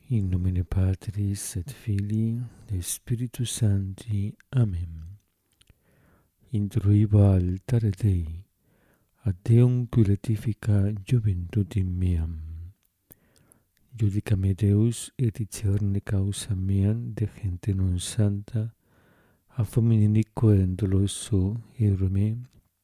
In nomine Patris et Filii et Spiritus Sancti. Amen. Intruibo altare Dei, ad Deum qui letifica juventutem meam. Judica me Deus et discerne causa meam de gente non santa, a fomine iniquo et doloso euro me,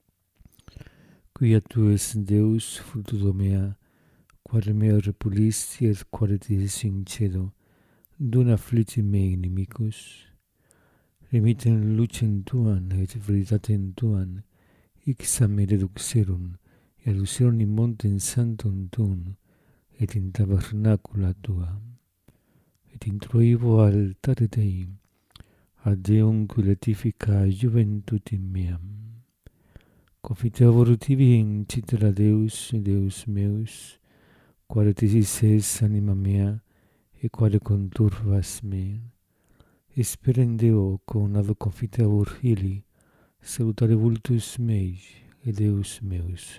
quia tu es Deus fructus mea, quare mea repulisti et quare dies in cielo, dun afflitti mei inimicus, remiten lucem tuam et veritatem tuam, ixam me reduxerum, et aducerum in montem sanctum tuum, et in tabernacula tua, et introibo altare Dei, ad Deum qui letifica juventutem meam. Confiteor tibi in citera Deus, Deus meus, quare tisis es anima mea, et quare conturvas me. Esperem Deo conado confiteor illi, salutare vultus mei, et Deus meus.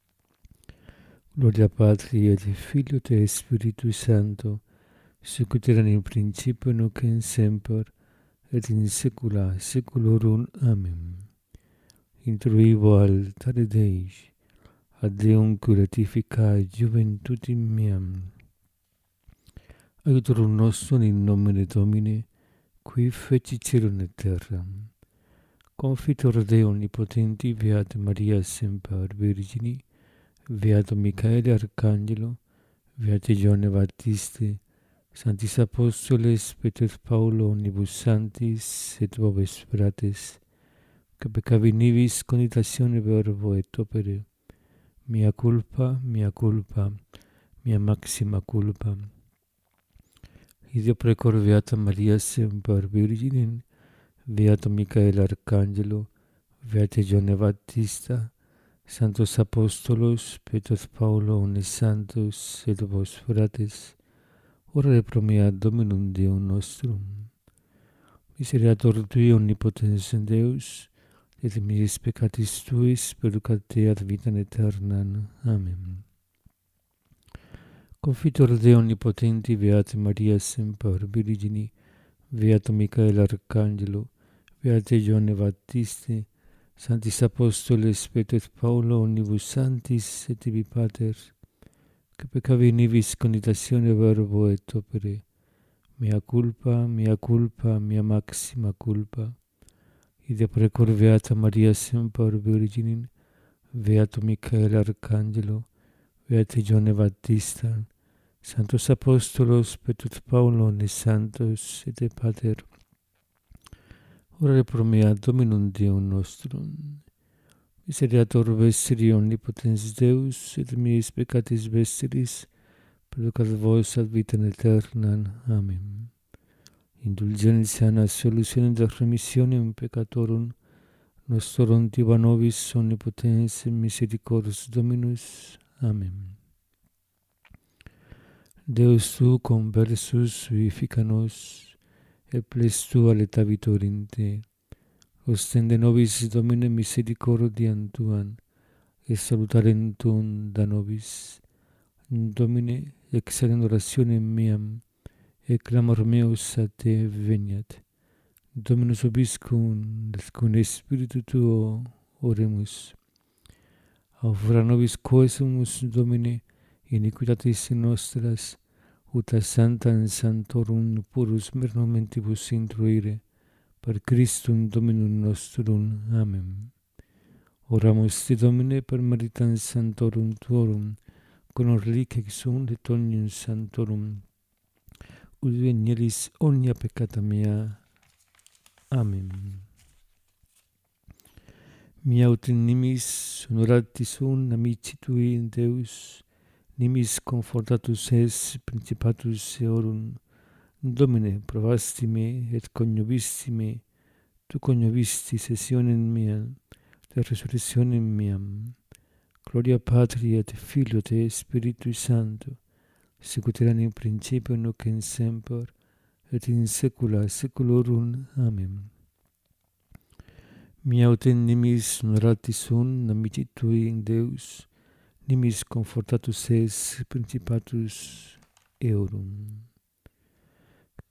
Gloria Patri et Filio et Spiritus Sancto, sicut erat in principio nunc et semper, et in saecula saeculorum. Amen. Intruibo altare Dei, ad Deum qui letifica juventutem meam. Aiutorum nostrum in nomine Domini, qui feci caelum et terram. Confitor Dei omnipotenti, Beata Maria semper Virgini, Beato Michaele Arcangelo, Beate Ioanne Baptiste, Sanctis Apostoles, Petrus Paulo, omnibus sanctis, et vobis fratres, que peccavi nibis cogitatione verbo et opere, mea culpa, mea maxima culpa. Ideo precor Beata Maria semper Virginem, Beato Michael Arcangelo, Beate Ioanne Baptista, Santos Apostolos, Petrus Paulo, omnes santos, et vos fratres, ora pro mea Dominum Deum nostrum. Miseriator Tui omnipotens Deus, et miis peccatis Tuis perducat te ad vitam aeternam. Amen. Confitor Dei omnipotenti, Beate Maria semper Virgini, Beato Michael Arcangelo, Beate Ioanne Baptiste, Sanctis Apostoles, Petrus Paulo, omnibus sanctis, et tibi Pater, que peccavi nibis cogitatione verbo et opere, mea culpa, mea maxima culpa. Ideo precor Beata Maria semper Virginem, Beato Michael Arcangelo, Beate Ioanne Baptista, Santos Apostolos, Petrus Paulo, omnes santos, et Pater, ora pro mea Dominum Deum nostrum. Miseriator vestri omnipotens Deus, et miis peccatis vestris, perducat vos ad vitam aeternam. Amen. Indulgentiam solutionem et remissionem peccatorum nostrorum tiba nobis omnipotens misericors Dominus. Amen. Deus tu conversus vivifica nos, et ples tua letavitor in te. Ostende nobis Domine misericordiam tuam, et salutarem tuum da nobis. Domine, excelem orationem meam, et clamor meus a te veniat. Dominus vobiscum, et cum Spiritu tuo oremus. Aufora nobis quaesumus, Domine, iniquitatis nostras, ut a sanctam sanctorum purus momentibus intruire, per Christum Dominum nostrum. Amen. Oramus te, Domine, per meritam sanctorum tuorum, con reliquia sunt et omnium sanctorum, ut venielis omnia peccata mea. Amen. Mia ut in nimis honorati sunt amici tui in Deus, nimis confortatus es principatus eorum. Domine, provasti me et coniovisti me, tu coniovisti sessionem meam, de resurrectionem meam. Gloria Patri et Filio et Spiritus Sancto, sicut erat in principio nunc et semper, et in saecula saeculorum. Amen. Mia ut in nimis honorati sunt amici tui in Deus, nimis confortatus es principatus eorum.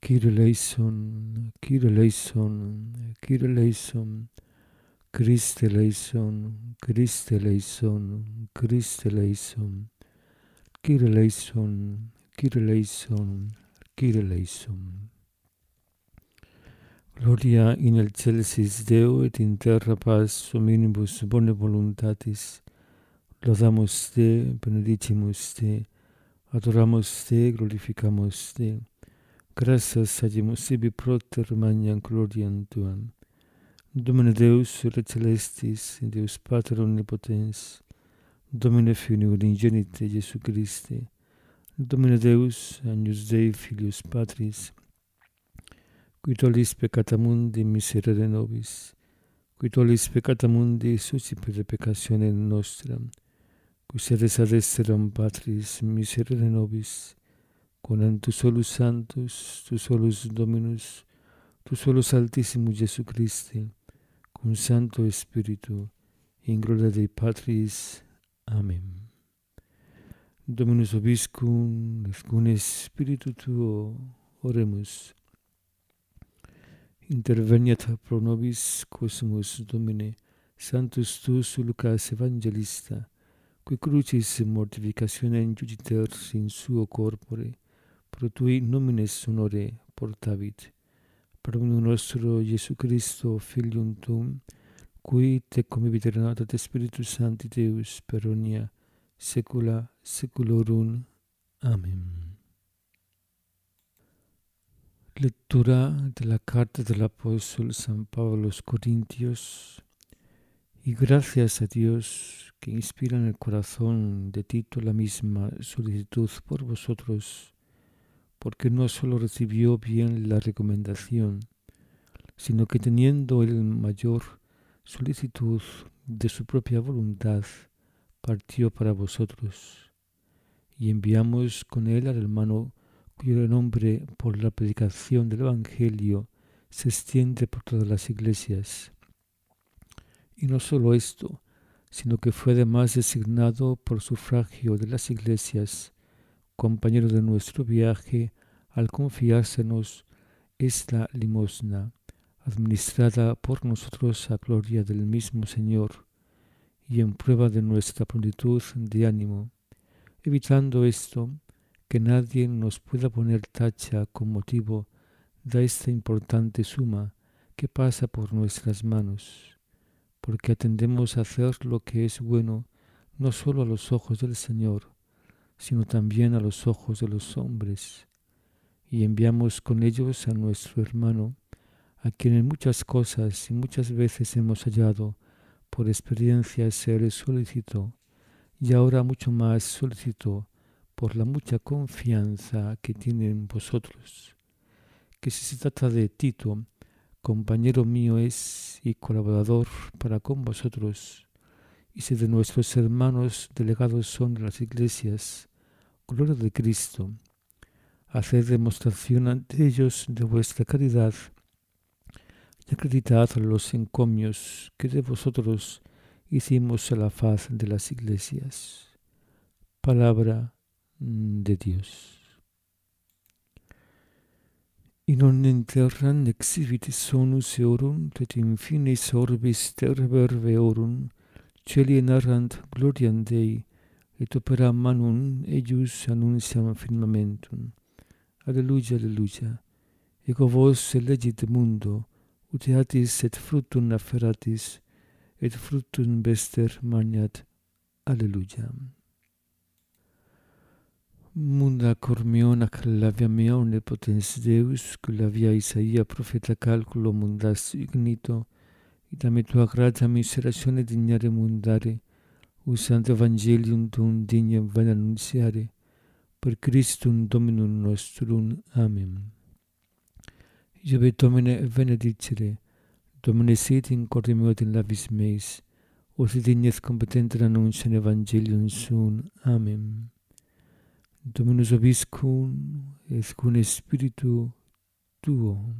Kyrie eleison, Kyrie eleison, Kyrie eleison, Christe eleison, Christe eleison, Christe eleison, Kyrie eleison, Kyrie eleison, Kyrie eleison. Gloria in excelsis Deo et in terra paz hominibus bone voluntatis. Laudamus Te, benedicimus Te, adoramus Te, glorificamus Te. Gratias agimus Tibi proter magnam gloriam Tuam. Domine Deus, Re Celestis, Deus Pater Omnipotens, Domine Filii Unigenite Iesu Christe, Domine Deus, Agnus Dei Filius Patris, qui tollis peccata mundi miserere nobis, qui tollis peccata mundi suscipere peccatione nostra, qui sedes ad esteram Patris miserere nobis, quam tu solus Sanctus, tu solus Dominus, tu solus Altissimus Iesu Christe, cum Sancto Spiritu, in gloria Dei Patris. Amen. Dominus vobiscum, et cum Spiritu tuo, oremus. Interveniat pro nobis, cosmus Domine, Sanctus tuus Lucas Evangelista, qui crucis mortificationem juditer in suo corpore, pro tui nomines honore portavit, per omnium nostro Iesu Christo, Filium Tuum, qui te convivit et Spiritus Sancti Deus per omnia saecula saeculorum. Amen. Lectura de la carta del apóstol San Pablo a los Corintios. Y gracias a Dios que inspira en el corazón de Tito la misma solicitud por vosotros, porque no solo recibió bien la recomendación, sino que teniendo él mayor solicitud de su propia voluntad, partió para vosotros. Y enviamos con él al hermano cuyo nombre por la predicación del Evangelio se extiende por todas las iglesias. Y no solo esto, sino que fue además designado por sufragio de las iglesias, compañero de nuestro viaje, al confiársenos esta limosna, administrada por nosotros a gloria del mismo Señor, y en prueba de nuestra prontitud de ánimo, evitando esto, que nadie nos pueda poner tacha con motivo de esta importante suma que pasa por nuestras manos, porque atendemos a hacer lo que es bueno no solo a los ojos del Señor, sino también a los ojos de los hombres, y enviamos con ellos a nuestro hermano, a quien en muchas cosas y muchas veces hemos hallado por experiencia ser solícito, y ahora mucho más solícito por la mucha confianza que tiene en vosotros, que si se trata de Tito, compañero mío es y colaborador para con vosotros, y si de nuestros hermanos delegados son de las iglesias, gloria de Cristo, haced demostración ante ellos de vuestra caridad y acreditad los encomios que de vosotros hicimos a la faz de las iglesias. Palabra de Dios. In omnem terram exhibit sonus eorum, et in finis orbis terrae verveorum, celi narrant gloriam Dei, et opera manum eius annunciam firmamentum. Alleluia, alleluia. Ego vos elegit mundo, ut eatis et fructum afferatis, et fructum vester magnat. Alleluia. Munda cormion ac lavia mea omnipotens Deus, lavia Isaia profeta calculo mundas ignito, et ame tua gratia miseratione dignare mundare, usant evangelium tuum dignam vena annuntiare, per Christum Dominum nostrum. Amen. Iube Domine benedicere, Domine sit in corde meo et in labis meis, os dignes competenter annunciam evangelium suum. Amen. Dominus vobiscum, et cum Spiritu tuo.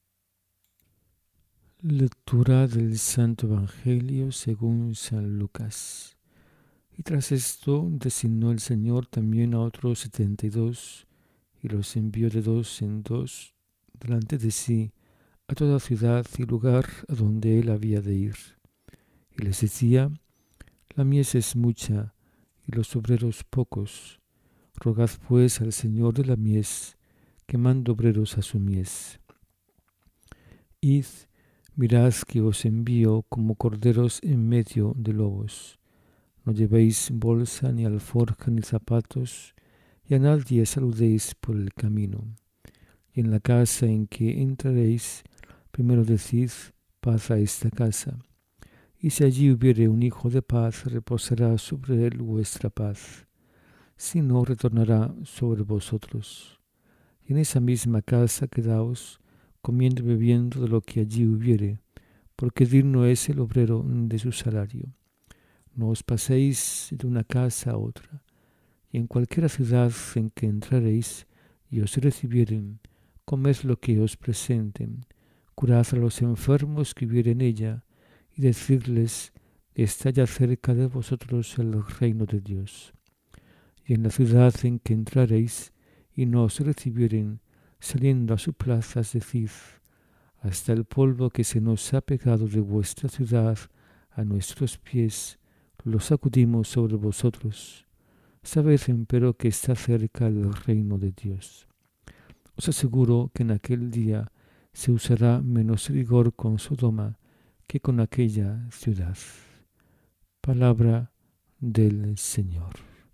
Lectura del Santo Evangelio según San Lucas. Y tras esto designó el Señor también a otros 72, y los envió de dos en dos, delante de sí a toda ciudad y lugar a donde él había de ir. Y les decía: la mies es mucha y los obreros pocos. Rogad pues al Señor de la mies que mande obreros a su mies. Id, mirad que os envío como corderos en medio de lobos. No llevéis bolsa, ni alforja, ni zapatos, y a nadie saludéis por el camino. Y en la casa en que entraréis, primero decid: paz a esta casa. Y si allí hubiere un hijo de paz, reposará sobre él vuestra paz. Si no, retornará sobre vosotros. Y en esa misma casa quedaos, comiendo y bebiendo de lo que allí hubiere, porque digno es el obrero de su salario. No os paséis de una casa a otra. Y en cualquiera ciudad en que entraréis y os recibieren, comed lo que os presenten, curad a los enfermos que hubieren en ella, y decidles: está ya cerca de vosotros el reino de Dios. Y en la ciudad en que entraréis y no os recibieren, saliendo a su plaza, decid: hasta el polvo que se nos ha pegado de vuestra ciudad a nuestros pies, lo sacudimos sobre vosotros. Sabed, empero, que está cerca el reino de Dios. Os aseguro que en aquel día se usará menos rigor con Sodoma que con aquella ciudad. Palabra del Señor.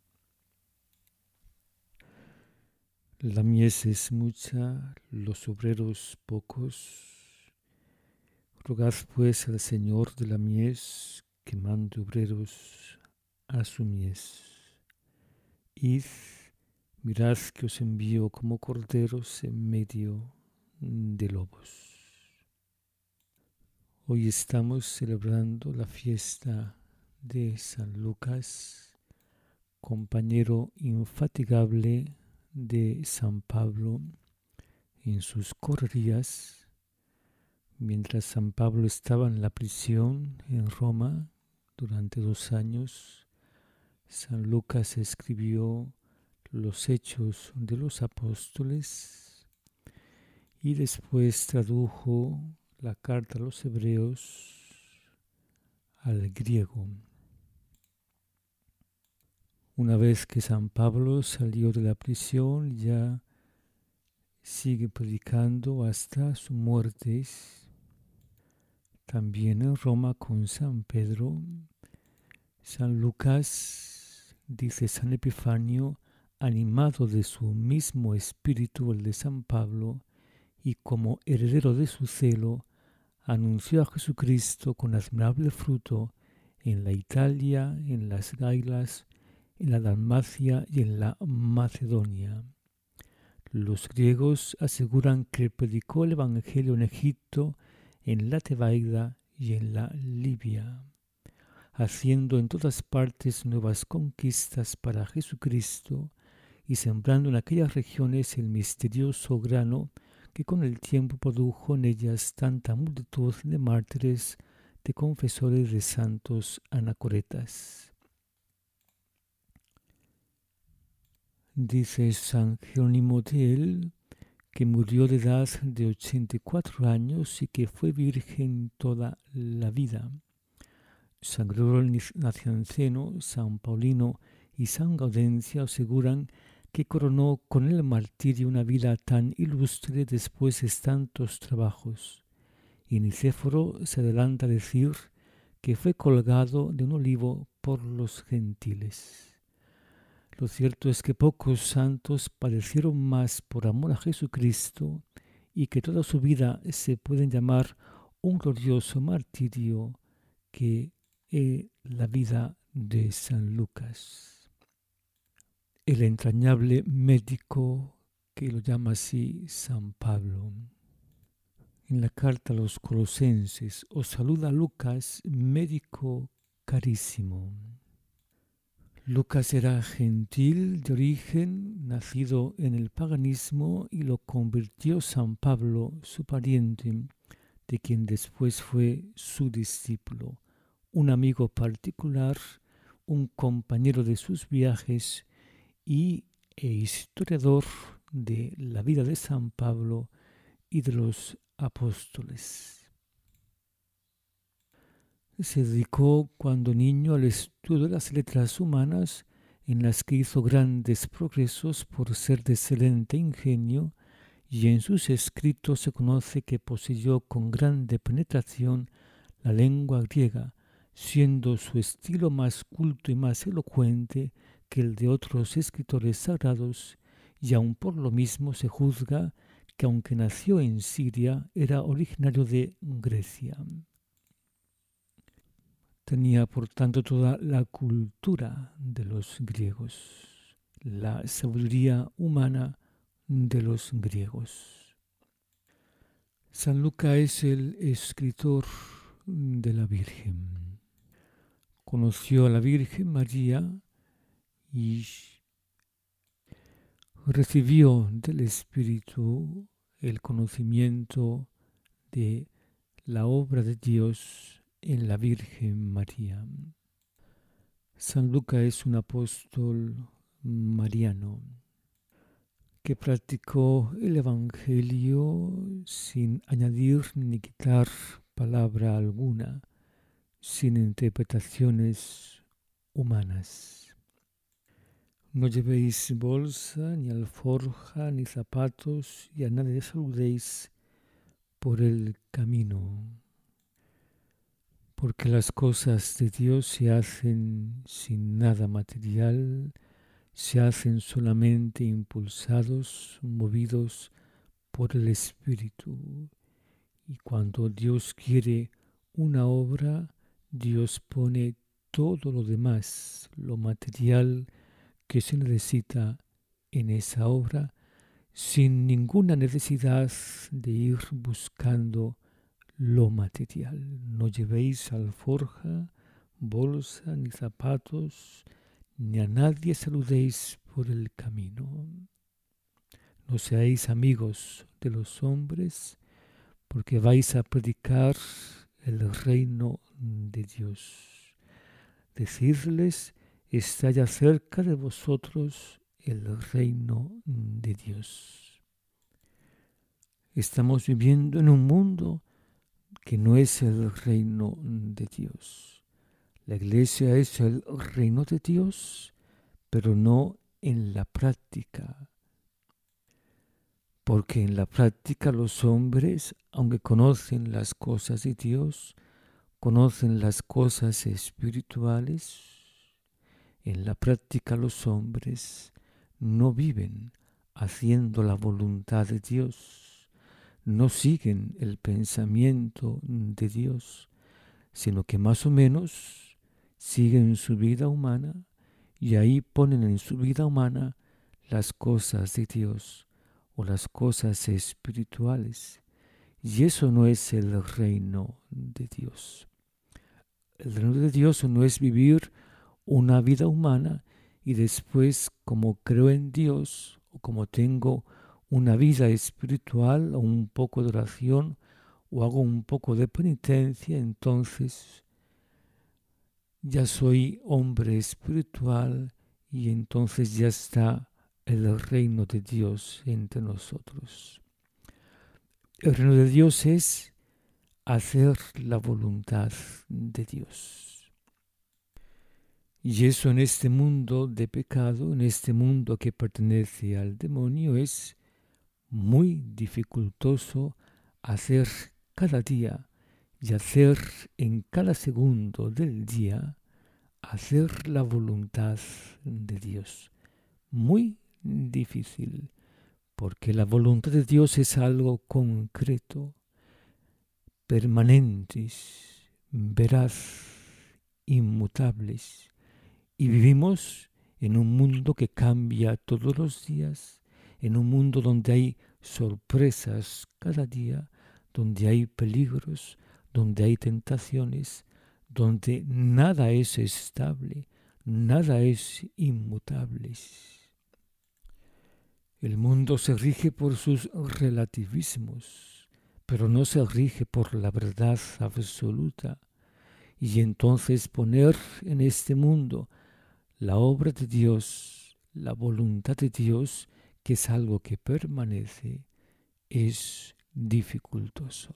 La mies es mucha, los obreros pocos. Rogad pues al Señor de la mies que mande obreros a su mies. Id, mirad que os envío como corderos en medio de lobos. Hoy estamos celebrando la fiesta de San Lucas, compañero infatigable de San Pablo en sus correrías. Mientras San Pablo estaba en la prisión en Roma durante 2 años, San Lucas escribió los Hechos de los Apóstoles y después tradujo la carta a los Hebreos al griego. Una vez que San Pablo salió de la prisión, ya sigue predicando hasta su muerte. También en Roma con San Pedro. San Lucas, dice San Epifanio, animado de su mismo espíritu, el de San Pablo, y como heredero de su celo, anunció a Jesucristo con admirable fruto en la Italia, en las Gailas, en la Dalmacia y en la Macedonia. Los griegos aseguran que predicó el Evangelio en Egipto, en la Tebaida y en la Libia, haciendo en todas partes nuevas conquistas para Jesucristo y sembrando en aquellas regiones el misterioso grano que con el tiempo produjo en ellas tanta multitud de mártires, de confesores, de santos anacoretas. Dice San Jerónimo de él que murió de edad de 84 años y que fue virgen toda la vida. San Gregorio Nacianceno, San Paulino y San Gaudencio aseguran que coronó con el martirio una vida tan ilustre después de tantos trabajos. Y Nicéforo se adelanta a decir que fue colgado de un olivo por los gentiles. Lo cierto es que pocos santos padecieron más por amor a Jesucristo y que toda su vida se pueden llamar un glorioso martirio que la vida de San Lucas. El entrañable médico, que lo llama así San Pablo. En la carta a los Colosenses os saluda Lucas, médico carísimo. Lucas era gentil de origen, nacido en el paganismo, y lo convirtió San Pablo, su pariente, de quien después fue su discípulo, un amigo particular, un compañero de sus viajes e historiador de la vida de San Pablo, y de los apóstoles. Se dedicó cuando niño al estudio de las letras humanas, en las que hizo grandes progresos por ser de excelente ingenio, y en sus escritos se conoce que poseyó con grande penetración la lengua griega, siendo su estilo más culto y más elocuente que el de otros escritores sagrados, y aun por lo mismo se juzga que aunque nació en Siria, era originario de Grecia. Tenía por tanto toda la cultura de los griegos, la sabiduría humana de los griegos. San Lucas es el escritor de la Virgen. Conoció a la Virgen María y recibió del Espíritu el conocimiento de la obra de Dios en la Virgen María. San Lucas es un apóstol mariano que practicó el Evangelio sin añadir ni quitar palabra alguna, sin interpretaciones humanas. No llevéis bolsa, ni alforja, ni zapatos, y a nadie saludéis por el camino, porque las cosas de Dios se hacen sin nada material, se hacen solamente impulsados, movidos por el Espíritu. Y cuando Dios quiere una obra, Dios pone todo lo demás, lo material que se necesita en esa obra, sin ninguna necesidad de ir buscando lo material. No llevéis alforja, bolsa, ni zapatos, ni a nadie saludéis por el camino. No seáis amigos de los hombres, porque vais a predicar el reino de Dios. Decidles, está ya cerca de vosotros el reino de Dios. Estamos viviendo en un mundo que no es el reino de Dios. La iglesia es el reino de Dios, pero no en la práctica. Porque en la práctica los hombres, aunque conocen las cosas de Dios, conocen las cosas espirituales, en la práctica los hombres no viven haciendo la voluntad de Dios, no siguen el pensamiento de Dios, sino que más o menos siguen su vida humana y ahí ponen en su vida humana las cosas de Dios o las cosas espirituales. Y eso no es el reino de Dios. El reino de Dios no es vivir una vida humana y después, como creo en Dios o como tengo una vida espiritual o un poco de oración o hago un poco de penitencia, entonces ya soy hombre espiritual y entonces ya está el reino de Dios entre nosotros. El reino de Dios es hacer la voluntad de Dios. Y eso en este mundo de pecado, en este mundo que pertenece al demonio, es muy dificultoso hacer cada día y hacer en cada segundo del día, hacer la voluntad de Dios. Muy difícil, porque la voluntad de Dios es algo concreto, permanentes, veraz, inmutables. Y vivimos en un mundo que cambia todos los días, en un mundo donde hay sorpresas cada día, donde hay peligros, donde hay tentaciones, donde nada es estable, nada es inmutable. El mundo se rige por sus relativismos, pero no se rige por la verdad absoluta. Y entonces poner en este mundo la obra de Dios, la voluntad de Dios, que es algo que permanece, es dificultoso.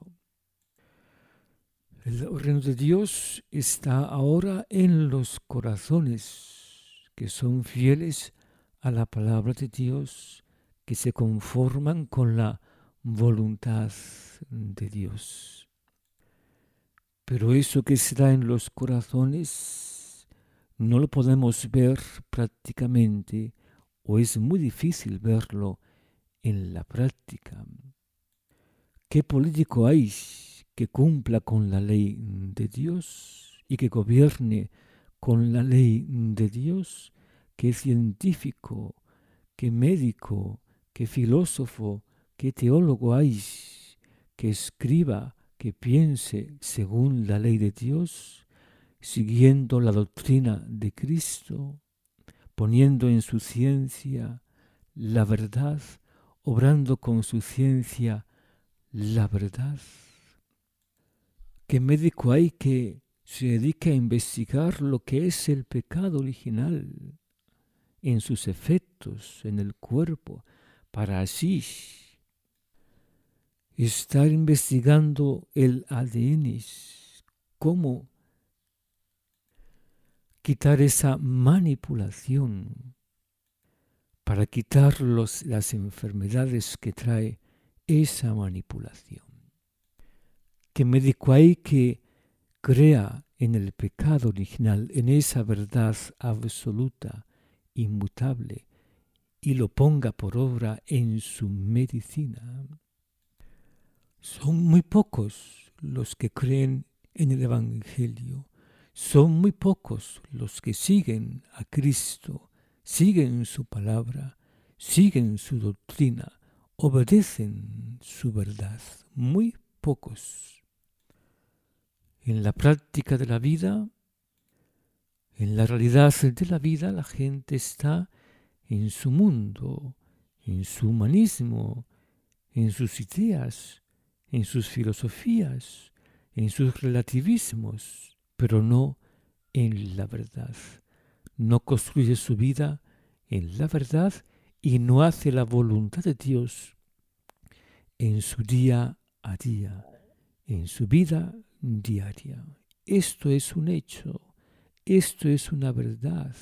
El reino de Dios está ahora en los corazones que son fieles a la palabra de Dios, que se conforman con la voluntad de Dios. Pero eso que se da en los corazones no lo podemos ver prácticamente, o es muy difícil verlo en la práctica. ¿Qué político hay que cumpla con la ley de Dios y que gobierne con la ley de Dios? ¿Qué científico, qué médico, qué filósofo, qué teólogo hay que escriba, que piense según la ley de Dios, siguiendo la doctrina de Cristo, poniendo en su ciencia la verdad, obrando con su ciencia la verdad? ¿Qué médico hay que se dedique a investigar lo que es el pecado original en sus efectos en el cuerpo, para así estar investigando el ADN, cómo quitar esa manipulación, para quitar las enfermedades que trae esa manipulación? ¿Qué médico hay que crea en el pecado original, en esa verdad absoluta, inmutable, y lo ponga por obra en su medicina? Son muy pocos los que creen en el Evangelio. Son muy pocos los que siguen a Cristo, siguen su palabra, siguen su doctrina, obedecen su verdad. Muy pocos. En la práctica de la vida, en la realidad de la vida, la gente está en su mundo, en su humanismo, en sus ideas, en sus filosofías, en sus relativismos, pero no en la verdad. No construye su vida en la verdad y no hace la voluntad de Dios en su día a día, en su vida diaria. Esto es un hecho, esto es una verdad.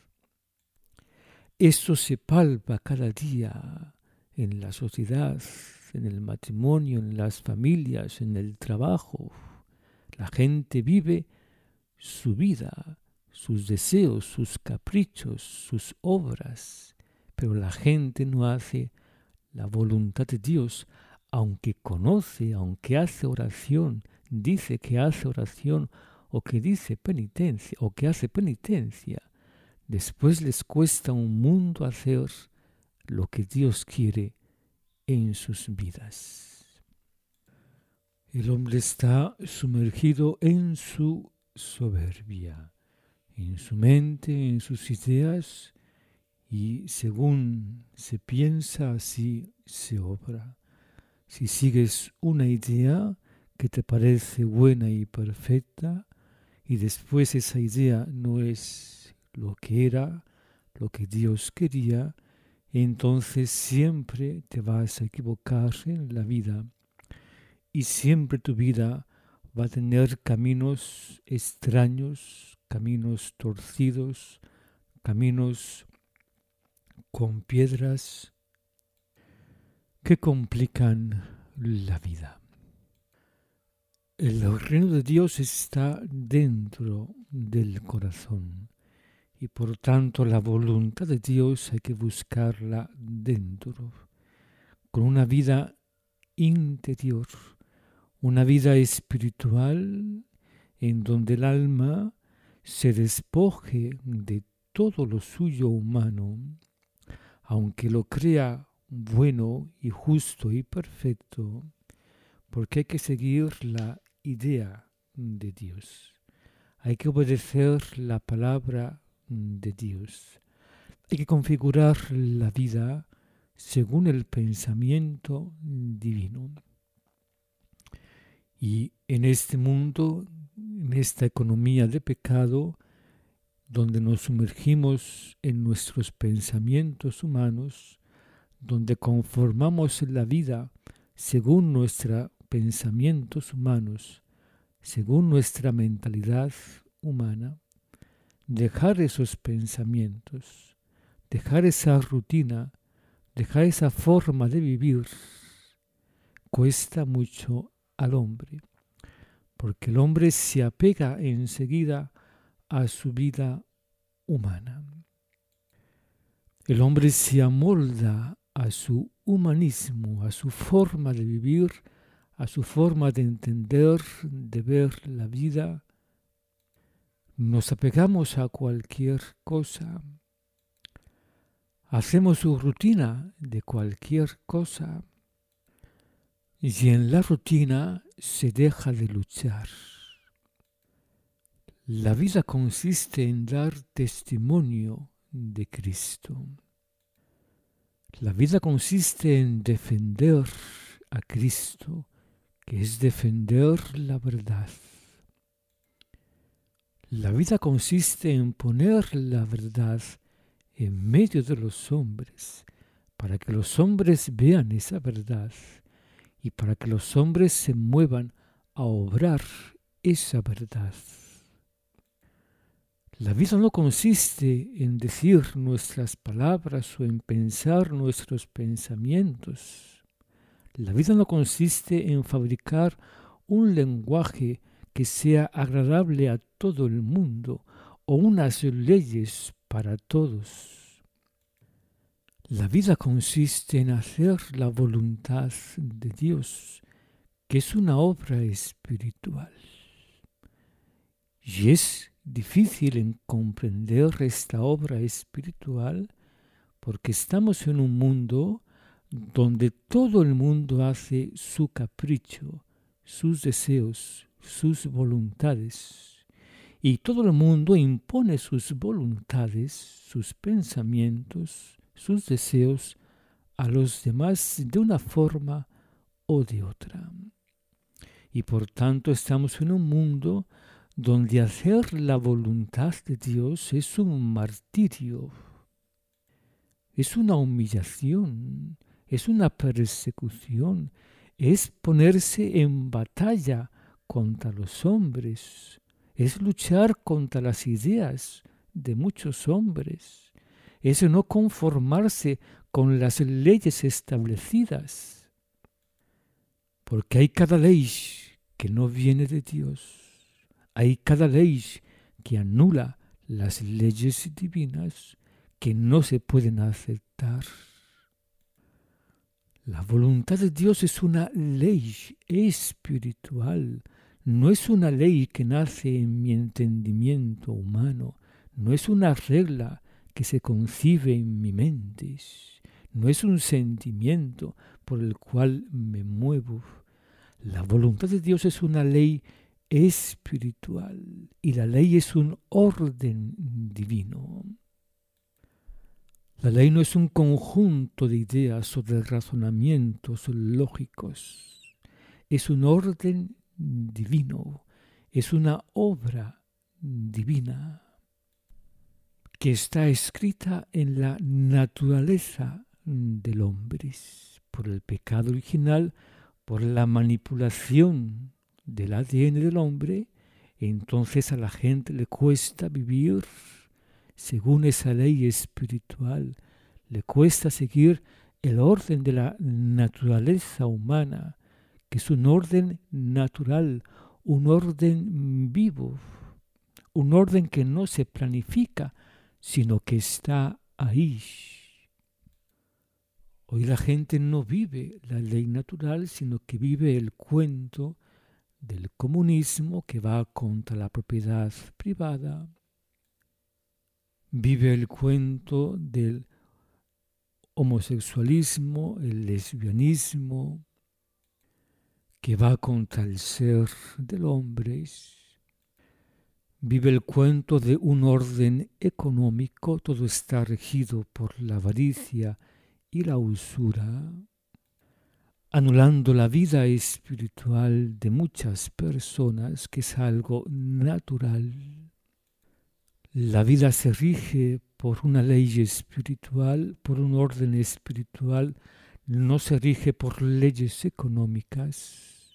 Esto se palpa cada día en la sociedad, en el matrimonio, en las familias, en el trabajo. La gente vive su vida, sus deseos, sus caprichos, sus obras, pero la gente no hace la voluntad de Dios, aunque conoce, aunque hace oración, dice que hace oración o que dice penitencia o que hace penitencia. Después les cuesta un mundo hacer lo que Dios quiere en sus vidas. El hombre está sumergido en su soberbia, en su mente, en sus ideas, y según se piensa, así se obra. Si sigues una idea que te parece buena y perfecta, y después esa idea no es lo que era, lo que Dios quería, entonces siempre te vas a equivocar en la vida y siempre tu vida va a tener caminos extraños, caminos torcidos, caminos con piedras que complican la vida. El reino de Dios está dentro del corazón y por tanto la voluntad de Dios hay que buscarla dentro, con una vida interior, una vida espiritual en donde el alma se despoje de todo lo suyo humano, aunque lo crea bueno y justo y perfecto, porque hay que seguir la idea de Dios. Hay que obedecer la palabra de Dios. Hay que configurar la vida según el pensamiento divino. Y en este mundo, en esta economía de pecado, donde nos sumergimos en nuestros pensamientos humanos, donde conformamos la vida según nuestros pensamientos humanos, según nuestra mentalidad humana, dejar esos pensamientos, dejar esa rutina, dejar esa forma de vivir, cuesta mucho al hombre, porque el hombre se apega enseguida a su vida humana. El hombre se amolda a su humanismo, a su forma de vivir, a su forma de entender, de ver la vida. Nos apegamos a cualquier cosa. Hacemos su rutina de cualquier cosa. Y en la rutina se deja de luchar. La vida consiste en dar testimonio de Cristo. La vida consiste en defender a Cristo, que es defender la verdad. La vida consiste en poner la verdad en medio de los hombres, para que los hombres vean esa verdad y para que los hombres se muevan a obrar esa verdad. La vida no consiste en decir nuestras palabras o en pensar nuestros pensamientos. La vida no consiste en fabricar un lenguaje que sea agradable a todo el mundo o unas leyes para todos. La vida consiste en hacer la voluntad de Dios, que es una obra espiritual. Y es difícil en comprender esta obra espiritual porque estamos en un mundo donde todo el mundo hace su capricho, sus deseos, sus voluntades. Y todo el mundo impone sus voluntades, sus pensamientos, sus deseos a los demás de una forma o de otra. Y por tanto estamos en un mundo donde hacer la voluntad de Dios es un martirio, es una humillación, es una persecución, es ponerse en batalla contra los hombres, es luchar contra las ideas de muchos hombres, es no conformarse con las leyes establecidas, porque hay cada ley que no viene de Dios. Hay cada ley que anula las leyes divinas que no se pueden aceptar. La voluntad de Dios es una ley espiritual, no es una ley que nace en mi entendimiento humano, no es una regla que se concibe en mi mente, no es un sentimiento por el cual me muevo. La voluntad de Dios es una ley espiritual y la ley es un orden divino. La ley no es un conjunto de ideas o de razonamientos lógicos, es un orden divino, es una obra divina que está escrita en la naturaleza del hombre, por el pecado original, por la manipulación del ADN del hombre. Entonces a la gente le cuesta vivir según esa ley espiritual, le cuesta seguir el orden de la naturaleza humana, que es un orden natural, un orden vivo, un orden que no se planifica, sino que está ahí. Hoy la gente no vive la ley natural, sino que vive el cuento del comunismo que va contra la propiedad privada. Vive el cuento del homosexualismo, el lesbianismo, que va contra el ser del hombre. Vive el cuento de un orden económico, todo está regido por la avaricia y la usura, anulando la vida espiritual de muchas personas, que es algo natural. La vida se rige por una ley espiritual, por un orden espiritual no se rige por leyes económicas.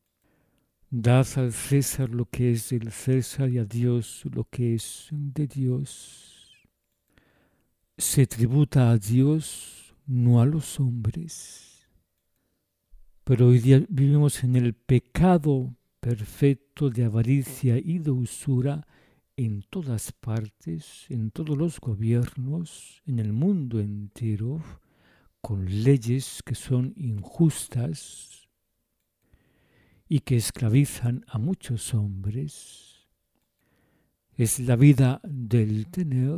Dad al César lo que es del César y a Dios lo que es de Dios. Se tributa a Dios, no a los hombres. Pero hoy día vivimos en el pecado perfecto de avaricia y de usura en todas partes, en todos los gobiernos, en el mundo entero, con leyes que son injustas y que esclavizan a muchos hombres. Es la vida del tener.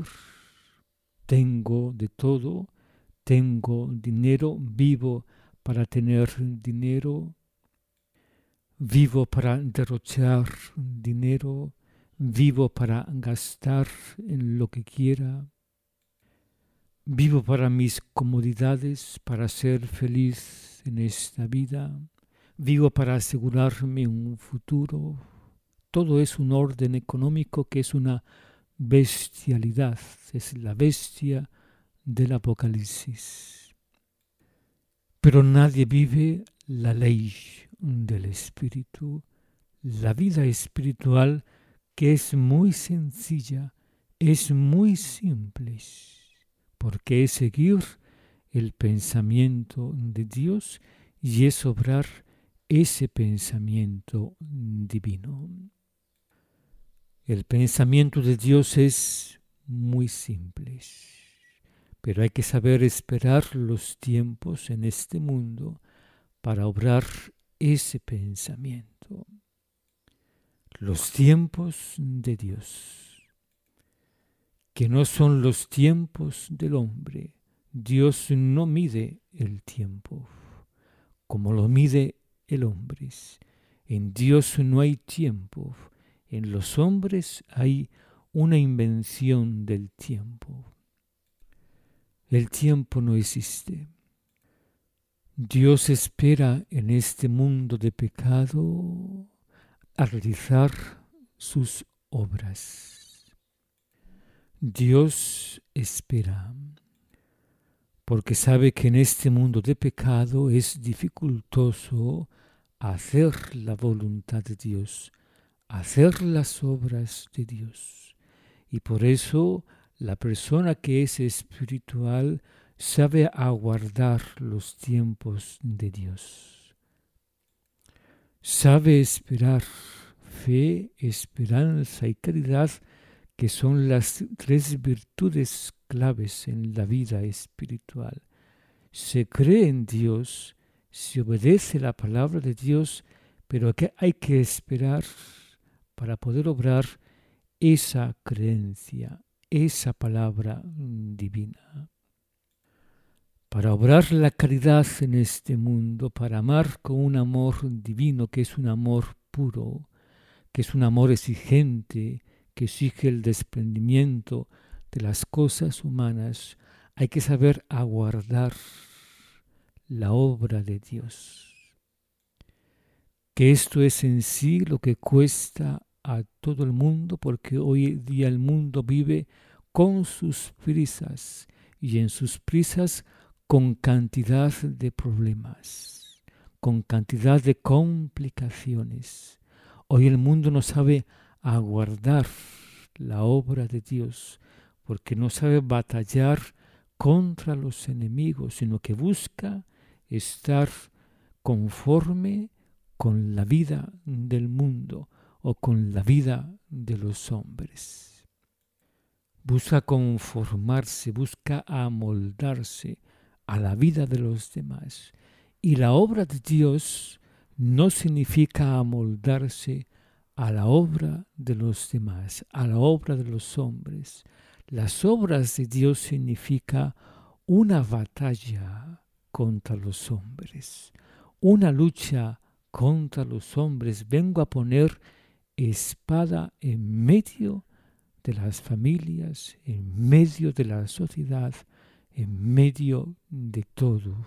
Tengo de todo, tengo dinero, vivo para tener dinero, vivo para derrochar dinero, vivo para gastar en lo que quiera, vivo para mis comodidades, para ser feliz en esta vida, vivo para asegurarme un futuro. Todo es un orden económico que es una bestialidad, es la bestia del Apocalipsis. Pero nadie vive la ley del Espíritu, la vida espiritual que es muy sencilla, es muy simple, porque es seguir el pensamiento de Dios y es obrar ese pensamiento divino. El pensamiento de Dios es muy simple, pero hay que saber esperar los tiempos en este mundo para obrar ese pensamiento. Los tiempos de Dios, que no son los tiempos del hombre. Dios no mide el tiempo como lo mide el hombre. En Dios no hay tiempo. En los hombres hay una invención del tiempo. El tiempo no existe. Dios espera en este mundo de pecado a realizar sus obras. Dios espera, porque sabe que en este mundo de pecado es dificultoso hacer la voluntad de Dios, hacer las obras de Dios. Y por eso la persona que es espiritual sabe aguardar los tiempos de Dios. Sabe esperar. Fe, esperanza y caridad, que son las tres virtudes claves en la vida espiritual. Se cree en Dios, se obedece la palabra de Dios, pero hay que esperar para poder obrar esa creencia, esa palabra divina. Para obrar la caridad en este mundo, para amar con un amor divino que es un amor puro, que es un amor exigente, que exige el desprendimiento de las cosas humanas, hay que saber aguardar la obra de Dios. Que esto es en sí lo que cuesta a todo el mundo, porque hoy día el mundo vive con sus prisas y en sus prisas con cantidad de problemas, con cantidad de complicaciones. Hoy el mundo no sabe aguardar la obra de Dios, porque no sabe batallar contra los enemigos, sino que busca estar conforme con la vida del mundo o con la vida de los hombres. Busca conformarse, busca amoldarse a la vida de los demás. Y la obra de Dios no significa amoldarse a la obra de los demás, a la obra de los hombres. Las obras de Dios significa una batalla contra los hombres, una lucha contra los hombres. Vengo a poner espada en medio de las familias, en medio de la sociedad, en medio de todo.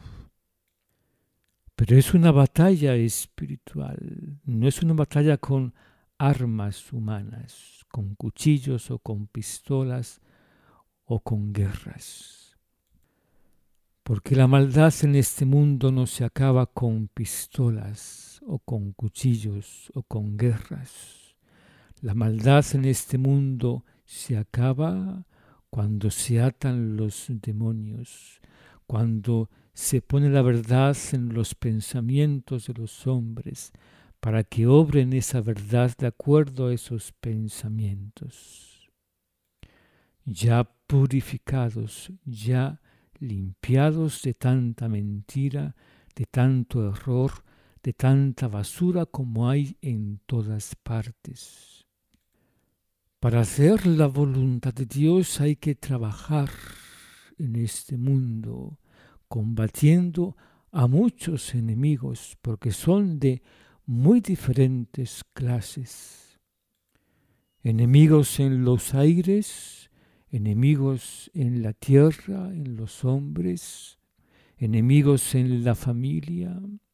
Pero es una batalla espiritual, no es una batalla con armas humanas, con cuchillos o con pistolas o con guerras. Porque la maldad en este mundo no se acaba con pistolas o con cuchillos o con guerras. La maldad en este mundo se acaba cuando se atan los demonios, cuando se pone la verdad en los pensamientos de los hombres, para que obren esa verdad de acuerdo a esos pensamientos. Ya purificados, ya limpiados de tanta mentira, de tanto error, de tanta basura como hay en todas partes. Para hacer la voluntad de Dios hay que trabajar en este mundo, combatiendo a muchos enemigos, porque son de muy diferentes clases. Enemigos en los aires, enemigos en la tierra, en los hombres, enemigos en la familia,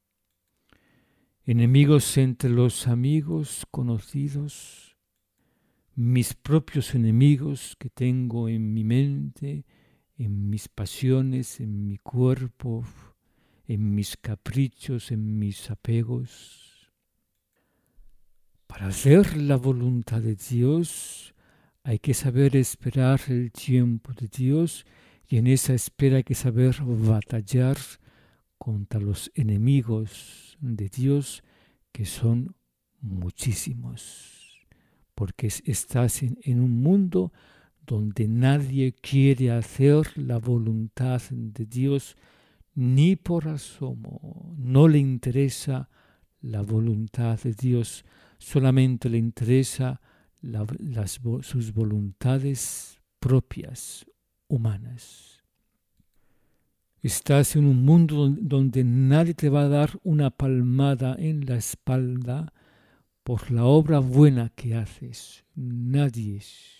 enemigos entre los amigos conocidos, mis propios enemigos que tengo en mi mente, en mis pasiones, en mi cuerpo, en mis caprichos, en mis apegos. Para hacer la voluntad de Dios hay que saber esperar el tiempo de Dios y en esa espera hay que saber batallar contra los enemigos de Dios, que son muchísimos. Porque estás en un mundo donde nadie quiere hacer la voluntad de Dios ni por asomo. No le interesa la voluntad de Dios, solamente le interesa sus voluntades propias, humanas. Estás en un mundo donde nadie te va a dar una palmada en la espalda por la obra buena que haces. Nadie.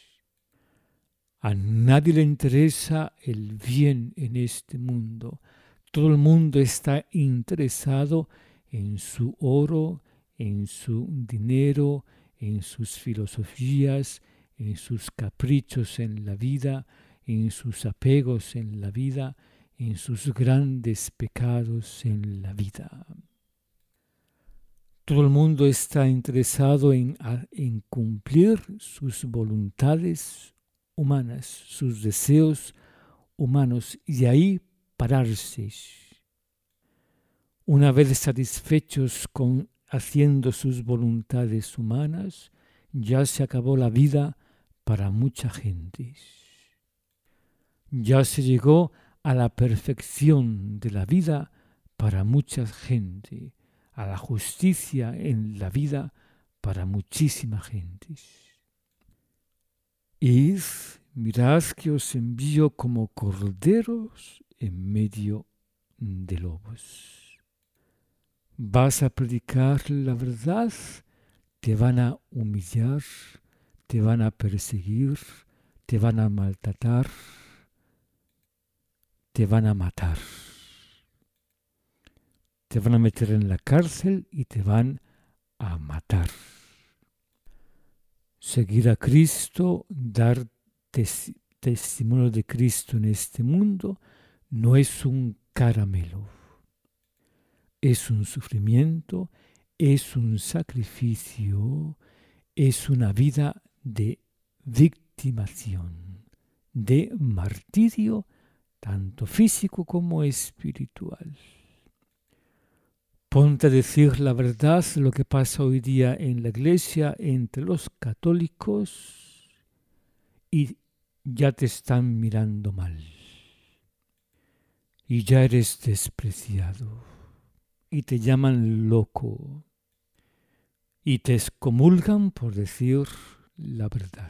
A nadie le interesa el bien en este mundo. Todo el mundo está interesado en su oro, en su dinero, en sus filosofías, en sus caprichos en la vida, en sus apegos en la vida, en sus grandes pecados en la vida. Todo el mundo está interesado en cumplir sus voluntades humanas, sus deseos humanos, y de ahí pararse. Una vez satisfechos con haciendo sus voluntades humanas, ya se acabó la vida para mucha gente. Ya se llegó a la perfección de la vida para mucha gente, a la justicia en la vida para muchísima gente. Id, mirad que os envío como corderos en medio de lobos. Vas a predicar la verdad, te van a humillar, te van a perseguir, te van a maltratar, te van a matar. Te van a meter en la cárcel y te van a matar. Seguir a Cristo, dar testimonio de Cristo en este mundo, no es un caramelo. Es un sufrimiento, es un sacrificio, es una vida de victimación, de martirio, tanto físico como espiritual. Ponte a decir la verdad, lo que pasa hoy día en la iglesia entre los católicos, y ya te están mirando mal. Y ya eres despreciado. Y te llaman loco. Y te excomulgan por decir la verdad.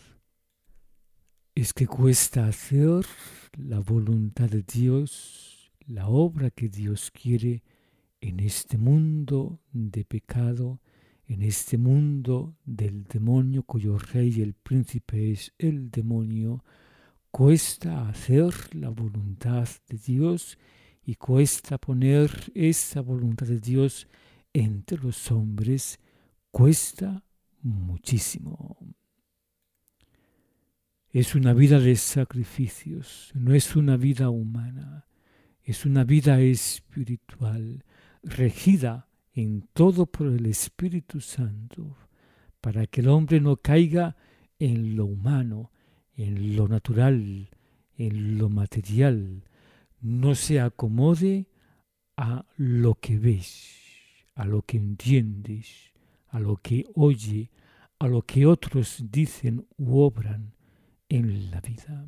Es que cuesta hacer la voluntad de Dios, la obra que Dios quiere en este mundo de pecado, en este mundo del demonio cuyo rey y el príncipe es el demonio. Cuesta hacer la voluntad de Dios y cuesta poner esa voluntad de Dios entre los hombres. Cuesta muchísimo. Es una vida de sacrificios, no es una vida humana. Es una vida espiritual, regida en todo por el Espíritu Santo, para que el hombre no caiga en lo humano, en lo natural, en lo material, no se acomode a lo que ves, a lo que entiendes, a lo que oye, a lo que otros dicen u obran en la vida.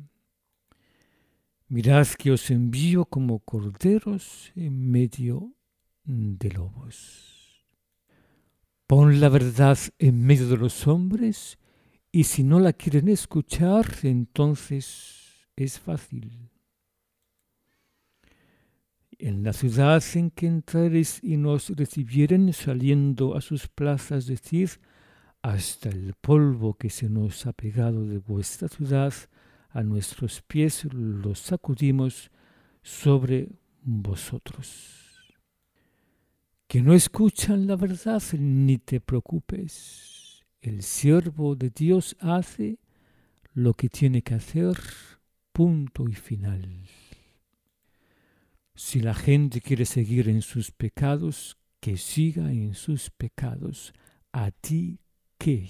Mirad que os envío como corderos en medio de lobos. Pon la verdad en medio de los hombres y si no la quieren escuchar, entonces es fácil. En la ciudad en que entrareis y nos recibieren saliendo a sus plazas, decid, hasta el polvo que se nos ha pegado de vuestra ciudad, a nuestros pies los sacudimos sobre vosotros. Que no escuchan la verdad, ni te preocupes. El siervo de Dios hace lo que tiene que hacer, punto y final. Si la gente quiere seguir en sus pecados, que siga en sus pecados. ¿A ti qué?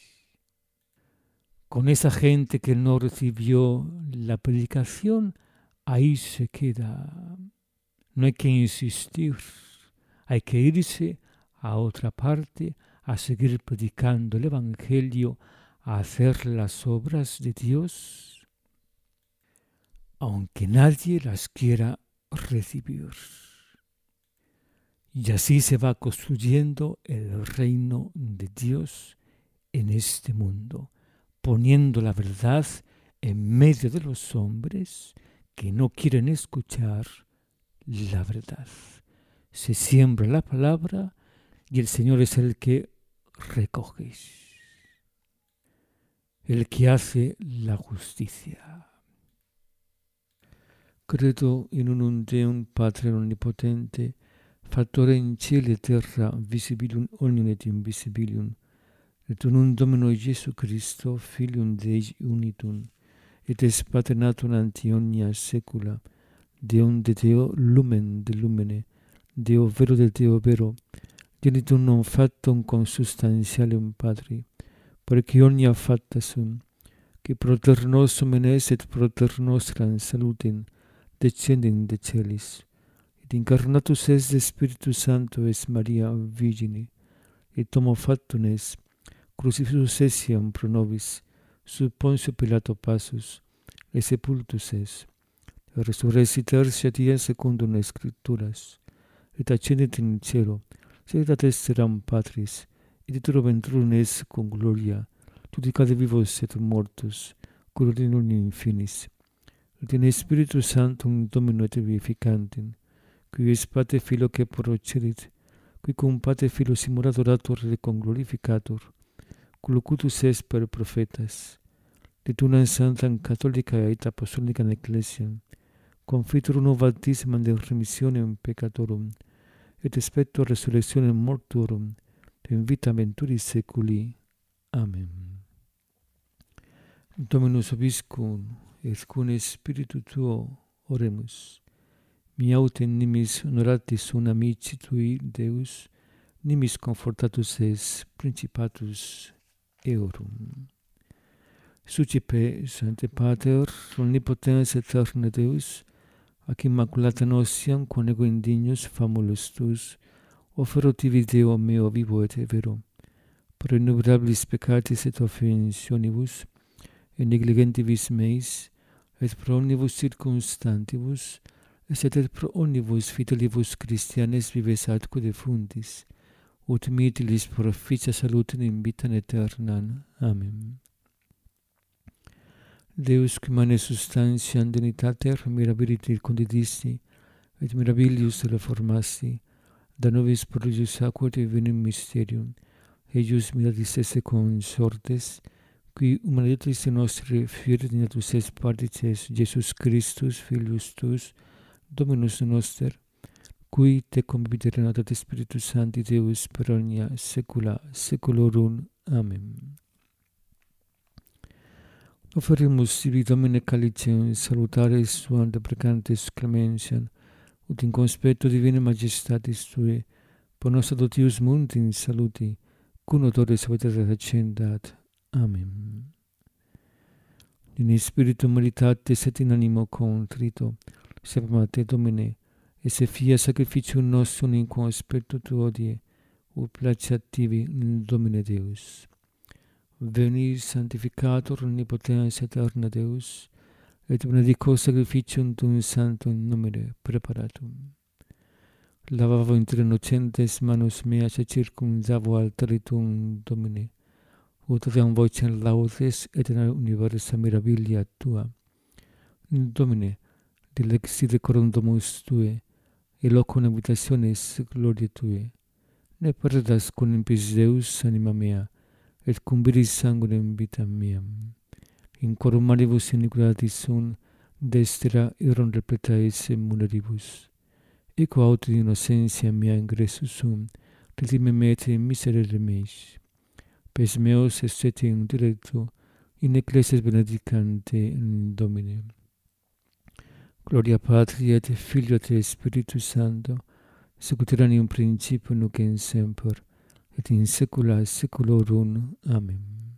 Con esa gente que no recibió la predicación, ahí se queda. No hay que insistir, hay que irse a otra parte, a seguir predicando el Evangelio, a hacer las obras de Dios, aunque nadie las quiera recibir. Y así se va construyendo el reino de Dios en este mundo, poniendo la verdad en medio de los hombres que no quieren escuchar la verdad. Se siembra la palabra y el Señor es el que recoge, el que hace la justicia. Credo in unum Deum Patrem omnipotente, Factore in cielo et terra, visibilium omnium et invisibilium, et unum Domino Iesu Christo, Filium Dei unitum, et es paternatum ante omnia saecula, Deum de Deo lumen de lumene, Deo vero de Deo vero, genitum non factum consubstantialem Patri, perque omnia facta sunt, que pro ter nos homenes et pro ter nostram salutem descendent de celis, et incarnatus es de Spiritus Sancto es Maria Virgine, et homo factum es, crucifixus essiam pro nobis, sub Pontio Pilato passus, et sepultus es, et resurrexit tertia die secundum les Scripturas, et ascendit in cielo, sed attesteram Patris, et itero ventrum es cum gloria, judicare vivos et mortus, curare in in finis, et in Spiritus Sanctum Domino et vivificantem, qui es Pater Filio que procerit, qui cum Pater Filio simul adorator et conglorificator, qui locutus est per prophetas, et unam sanctam catholica et apostolicam ecclesiam, confitur uno baptismam de remissionem peccatorum, et expecto resurrectionem mortuorum, et in vita venturis saeculi. Amen. Dominus vobiscum, et cum Spiritu tuo oremus. Miautem nimis honoratis un amici tui, Deus, nimis confortatus es principatus eorum. Sucipe, Sancte Pater, omnipotens aeterne Deus, ac immaculata nostiam, quam ego indignus famulus tuus, offero tibi Deo meo vivo et vero, pro innumerabilis peccatis et offensionibus, et negligentibus meis, et pro omnibus circumstantibus, et pro omnibus fidelibus Christianes vives atque defuндis, ut mitilis proficia salutem in vitam aeternam. Amen. Deus qui mane substantiam dignitater mirabilis condidisti, et mirabilius reformasti, da nobis prodigius aquat divinum mysterium, eius miratis esse consortes, qui humanitatis nostri fiat dignatus est partices Jesus Christus, Filius tuus, Dominus noster, qui te convivit et Spiritus Sancti Deus per omnia saecula saeculorum. Amen. Offerimus tibi Domine calicem salutaris suam deprecantes clementiam, ut in conspectu divina majestatis Tue, ponos adoptius mundi in saluti, cum odores vetere recendat. Amen. In spiritu meritatis et in animo contrito, servam Te, Domine, et se fia sacrificium nostrum in conspectu Tuo die, ut placeat Tibi in Domine Deus. Veni sanctificator omnipotens aeterna Deus, et benedico sacrificium Tuum sanctum nomine preparatum. Lavavo inter innocentes manus meas et circumdavo altare Tuum, Domine, ut aveam vocem laudes et in universa mirabilia Tua. Domine, dilexi decorum domus Tue, et locum habitationis gloriae Tue. Ne perdas cum impis Deus anima mea, et cum viris sanguinem vita meam. In corum maribus iniquitatis sunt, destera iron repleta esse muneribus. Eco aut in innocentia mea ingressus sum, redime me te miserere meis. Pes meos est in directo, in ecclesias benedicante in Domine. Gloria Patri et Filio et Spiritus Sancto, sicut erat in principio nunc et semper, et in saecula saeculorum. Amen.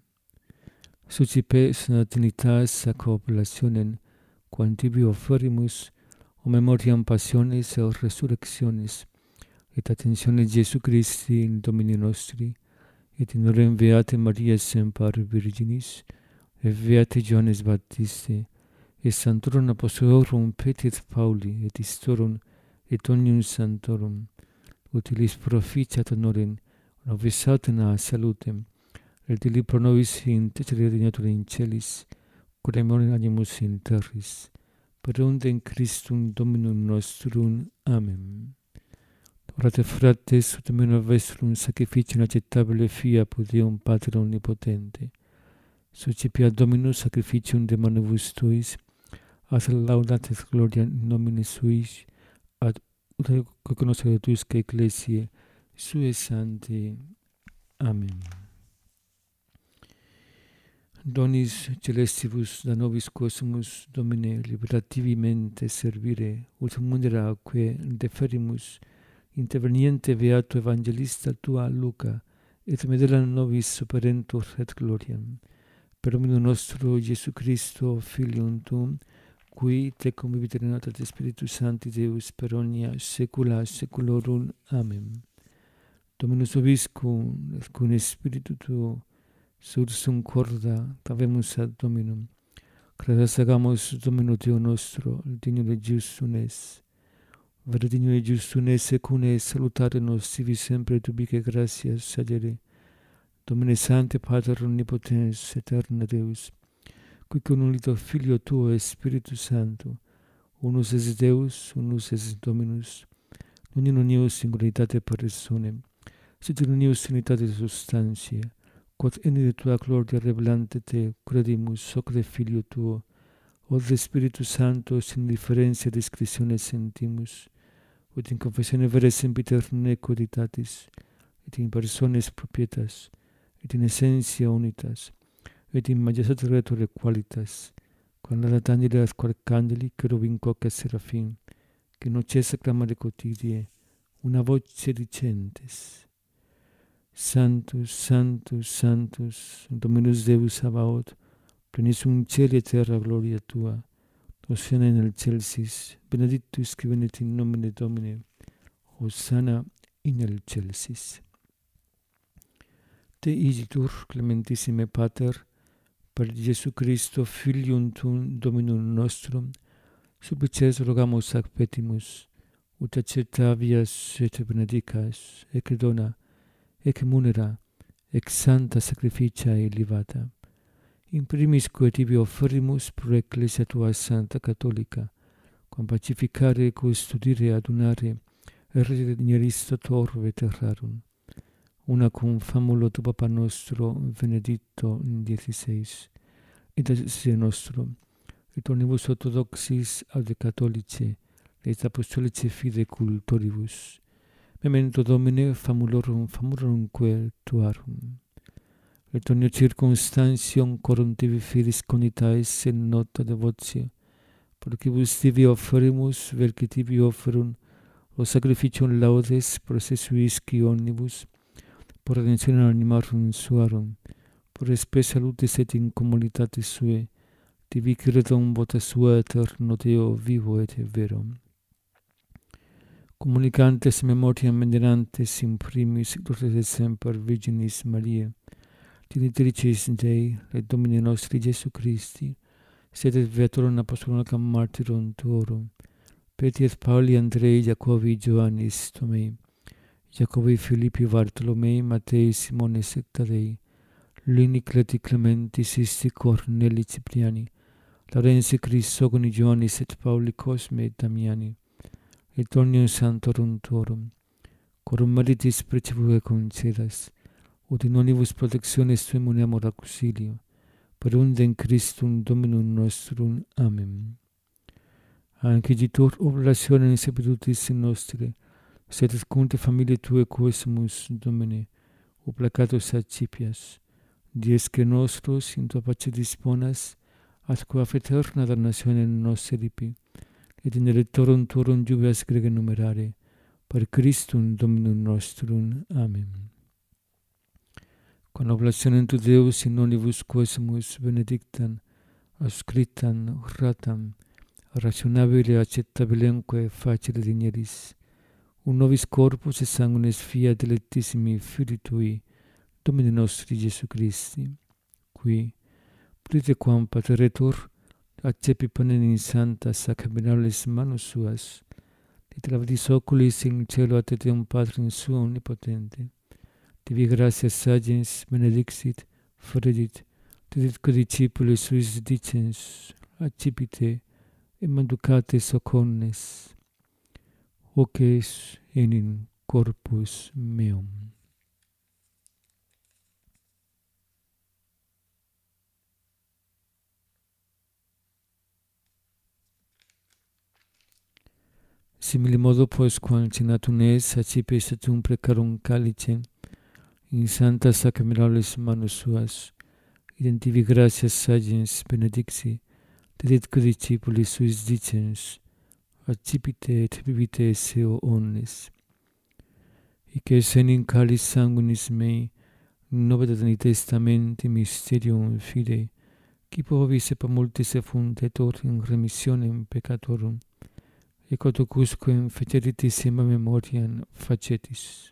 Sucipe Trinitas ac oblationem, quam Tibi offerimus, o memoriam passionis et resurrectionis, et attentionis Jesu Christi in Domini nostri, et in orem Beate Maria Semper Virginis, et Beate Johannes Baptiste, et Sanctorum Apostolorum Petri et Pauli, et Istorum, et omnium Sanctorum, utilis proficiat honorem, novisatem a salutem, et illi pro nobis intercedere dignatur in celis, curemone animus in terris, per undem Christum Dominum nostrum. Amen. Orate frates, ut meno vestrum sacrificium acceptabile fiat Deum Pater omnipotente. Suscipiat Dominus sacrificium de manibus Tuis, ad laudat et gloria in nomine Suis, ad ut cognoscere Tuisque ecclesiae Sue sancti. Amen. Donis celestibus da nobis cosmus, Domine, liberativimente servire, ut munera quae deferimus, interveniente beato evangelista Tua Luca, et medelam nobis superentur et gloriam. Per Dominum nostro Iesu Christo, Filium Tuum, qui tecum vivit regnat et Spiritus Sancti Deus per omnia saecula saeculorum. Amen. Dominus vobiscum, et cum Spiritu Tuo, sursum corda, tavemus ad Dominum. Credas agamus Domino Deo nostro, dignum et justum es. Vere dignum et justum es, secune salutare nos sivi sempre tubique gratias sagere. Domine Sancte Pater omnipotens, aeterna Deus, qui con unito Filio Tuo et Spiritus Sancto, unus es Deus, unus es Dominus, non in unius singularitate personem, sed in unius unitate substantiae, quod in de Tua gloria revelante Te credimus socre Filio Tuo, od de Spiritus Sancto sin differentia discretione sentimus, ut in confessione vere sempiter nequoditatis, et in persones propietas, et in essentia unitas, et in majestate retore qualitas, quam laudat angeli ad arcangeli, cherubim quoque seraphim, que non cessa clamare quotidie, una voce dicentes: Sanctus, Sanctus, Sanctus, Dominus Deus Sabaoth, plenissum caeli et terra gloria Tua, Hosanna in excelsis, benedictus qui venit in nomine Domini, Hosanna in excelsis. Te igitur, clementissime Pater, per Iesu Christo, Filium Tuum, Dominum nostrum, supplices rogamus ac petimus, ut acceptavias et benedicas, ec dona, ec munera, ec sancta sacrificiae elevata. In primis quae Tibi offerimus pro Ecclesia Tua Sancta Catholica, quam pacificare, custodire, adunare, et regeneris torve terrarum. Una cum famulo tu Papa nostro Benedicto XVI, et se nostro, et omnibus orthodoxis ad catholice, et apostolice fide cultoribus. Memento Domine famulorumque Tuarum. Et omnia circumstantium corum Tibi filis conita esse in nota devotio, porque vos tibi offerimus, vel que tibi offerum, o sacrificium laudes processuisci omnibus, por redentionem animarum suarum, por spe salutis et in communitatis suae, tibi credum vota sua eterno Deo vivo et verum. Communicantes memoriam venerantes in primis glorias et semper Virginis Mariae, Genitricis Dei, et Domini nostri Iesu Christi, sed et Beatorum Apostolorum Martyrum tuorum, Petri et Pauli Andrei, Jacobi Ioannis Tomei, Jacobi Philippi Bartolomei, Matei Simone Sectadei, Lini Cleti Clementi Sisti Corneli Cipriani, Laurensi Chrysogoni Ioannis et Pauli Cosme et Damiani, et omnium santorum tuorum, corum meritis precibue concedas, ut in omnibus protectiones tuum uniamur auxilio, per undem Christum Dominum nostrum. Amen. Anciditur oblationem servitutis nostre, sed et cunte familiae Tuae quesumus, Domine, obligatus accipias, diesque nostros in Tua pace disponas, atque af aeterna damnationem nos eripi, et in electorum Tuorum jubilas grege numerare, per Christum Dominum nostrum. Amen. Con oblationem Tu Deus in omnibus quesumus benedictam, auscriptam, ratam, rationabile accettabilemque facere digneris, un nobis corpus et sanguinis fiat delectissimi Filii Tui, Domini nostri Iesu Christi, qui, plite quam pateretur, accepi panem in santa sacramentales manus suas, et lavadis oculis in cielo ad Deum Patrum suum omnipotente, tibi gratias sagens benedixit, fredit, dedit que discipulis suis dicens, accipite, et manducate socornes, hoc es in corpus meum. Simili modo postquam cenatum es, accipe satum precarum calicem, in santa sacramentales manus suas, identivi gratias sagens benedixi, dedit que discipulis suis dicens, accipite et bibite esse omnes. Hic es in calis sanguinis mei, nobis ad testamenti mysterium fidei, qui vobis et multis effundetur in remissionem peccatorum, et quodusque feceritis in memoriam facetis.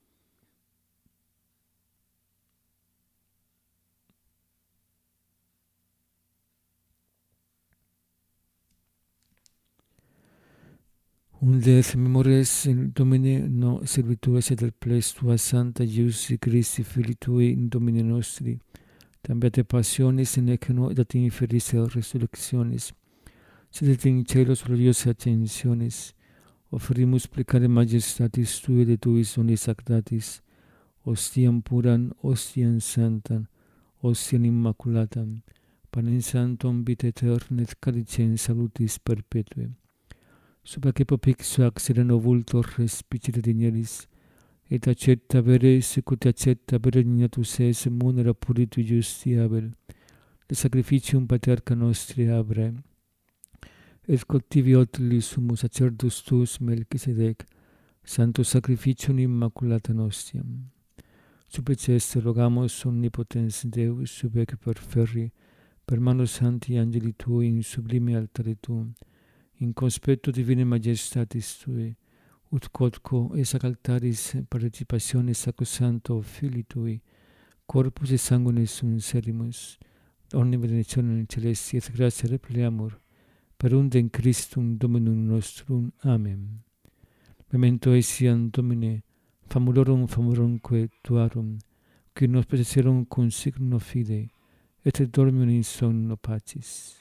Unde et memores in Domine no servituas et ples Tua Santa Iusi Christi Filii Tui in Domine nostri, tambiate passionis in ecno et at inferis resurrectionis, sed et in celos gloriose ascensionis, offerimus plecare majestatis Tui et Tuis omnis sacratis, ostiam puram, ostiam santam, ostiam immaculatam, panem sanctum vitae aeterna et calicem salutis perpetuae. Suba que popixo ac sereno vultor respicere digneris, et accetta vere sicut accetta vere dignatus es munera puritu justi abel, de sacrificium paterca nostri abre, et cultivi otilis sumus sacerdus tuus Melchisedec, santo sacrificium immaculata nostiam. Supplice est rogamus omnipotens Deus, sube que perferri, per manus santi angeli Tui in sublime altare Tuum, in conspecto divine majestatis Tui, ut quodco esac altaris participationis sacrosancto Filii Tui, corpus et sanguinis sum serimus, omni benedictionem celesti et gratia repleamur, per undem Christum Dominum nostrum. Amen. Memento etiam Domine, famulorumque Tuarum, qui nos possesserum cum signo fidei, et dormium in somno pacis.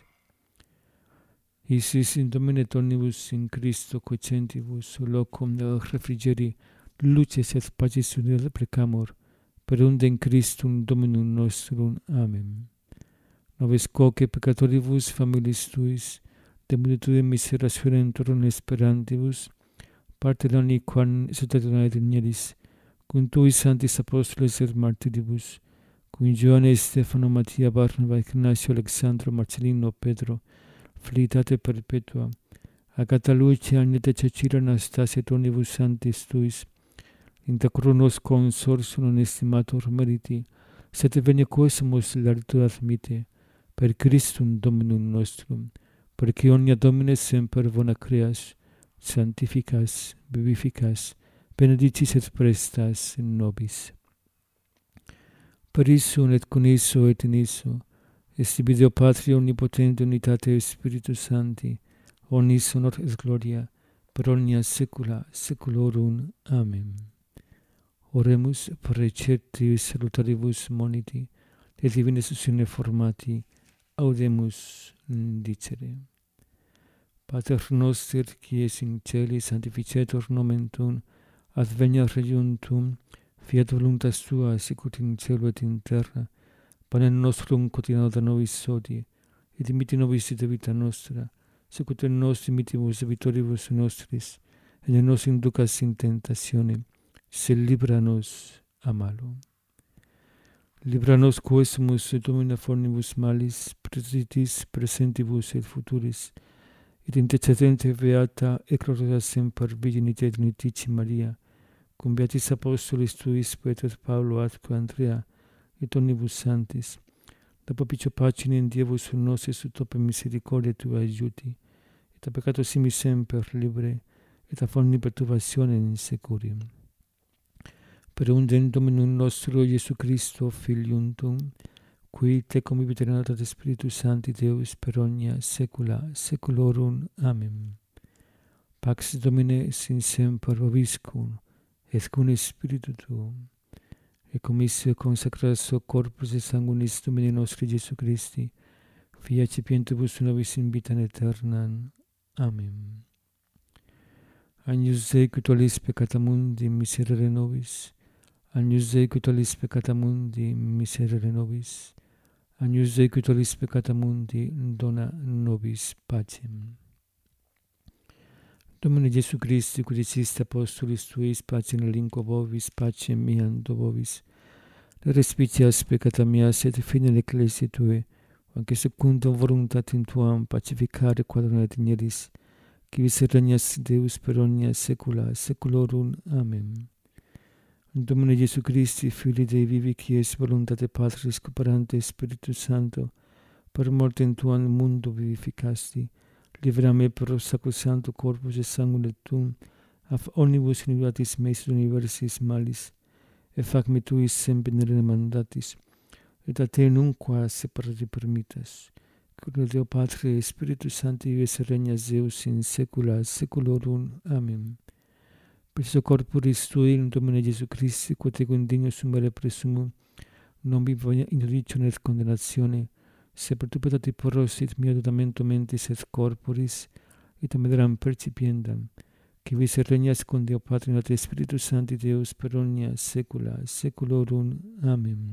Isis in Domine omnibus in Christo quocentibus locum refrigeri luces et pacis unire precamur, per undem Christum Dominum nostrum. Amen. Nobis quoque peccatoribus familiis Tuis, de multitude miserationentorum esperantibus, parte doni quam exultationae digneris, cum Tuis sanctis apostoles et martyribus, cum Ioanne, Stefano, Mattia, Barnaba, Ignacio, Alexandro, Marcellino, Pedro, Flietate perpetua, agata luce agnete cecira Anastasia tonibus santis tuis, inter chronos consors non estimator meriti, sed venia quesumus larturat mite, per Christum Dominum nostrum, perque omnia Domine semper bona creas, sanctificas, vivificas, benedicis et prestas in nobis. Per issum et con isso et in isso, estibi Deo Patria omnipotente unitate Spiritus Sancti, omnis honor et gloria, per omnia saecula saeculorum. Amen. Oremus per receptis salutaribus moniti, et divine sussione formati, audemus dicere. Pater noster, qui es in celi, sanctificetur nomen tuum, adveniat regnum tuum, fiat voluntas tua, sicut in cielo et in terra. Panem nostrum quotidianum da nobis hodie, et dimitte nobis ite vita nostra, sicut et nos dimittimus debitoribus nostris, et ne nos inducas in tentationem, sed libera nos a malo. Libera nos quesumus et Domine fornibus malis, praesitis presentibus et futuris, et intercedente beata et gloriosa semper Virginitate Unitici Maria, cum beatis apostolis tuis Petro et Paulo atque Andrea, et omnibus sanctis, da propicio pacine in Dievus nostris ut opere misericordiae Tuae aiuti, et a peccato simis semper libere, et a forni perturbatione in securium. Per undem Dominum nostro Iesu Christo, Filium Tuum, qui tecum vivit et Spiritus Sancti Deus per omnia saecula saeculorum. Amen. Pax Domine sin semper vobiscum, et cum Spiritu Tuum, et commissio consacratio corpus et sanguinis Domini nostri Iesu Christi, Fia cipientibus nobis in vitam aeternam. Amen. Agnus Dei, qui tollis peccata mundi, miserere nobis. Agnus Dei, qui tollis peccata mundi, miserere nobis. Agnus Dei, qui tollis peccata mundi, dona nobis pacem. Domine Iesu Christi, qui diciste apostolis tuis, pacem relinquo vobis, pacem meam do vobis. Respicias peccata meas et fine ecclesiae Tue, anque secundum voluntatem Tuam pacificare quadrum et igneris, qui vis regnas Deus per omnia saecula saeculorum. Amen. Domine Iesu Christi, Filii Dei vivi, qui es voluntate Patris cooperante Spiritus Sancto, per mortem Tuam mundo vivificasti, libera me per sacrosancto corpus et sanguine Tuum, af omnibus iniquitatis meis et universis malis, et fac me tuis semper nere mandatis, et a te nunquam separare permittas, cum Deo Patre et Spiritus Sancti vives et regnas Deus in saecula saeculorum. Amen. Per so corporis Tui, in Domine Iesu Christi, quod ego indignus sumere presumum, non vi voglia indicione et condennatione, se per tu peccati porrosit mia dotamento mentis et corporis, et amederam percipiendam, qui vis et regnas con Deo Patri et Spiritus Sancti Deus per omnia saecula saeculorum. Amen.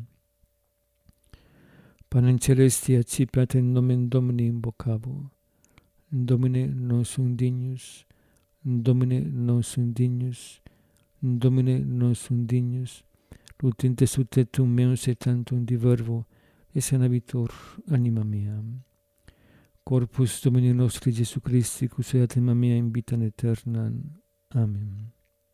Panem celesti accipiat in nomen Domini invocabo. Domine non sum dignus, Domine non sum dignus, Domine non sum dignus, lutinte sutetum meum se tantum diverbo, et sanabitur anima mea. Corpus Domini nostri Iesu Christi, cuseat anima mea in vitam aeternam. Amen.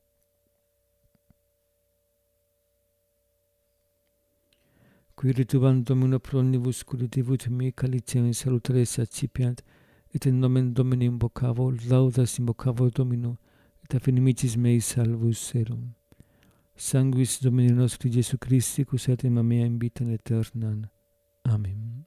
Qui rituvant Domino pro omnibus curativut me calicem in salutaris accipiat, et in nomen Domini invocavo, laudas invocavo Domino, et af inimicis mei salvus erum. Sanguis Domini nostri Iesu Christi, cuseat anima mea in vitam aeternam. Amen.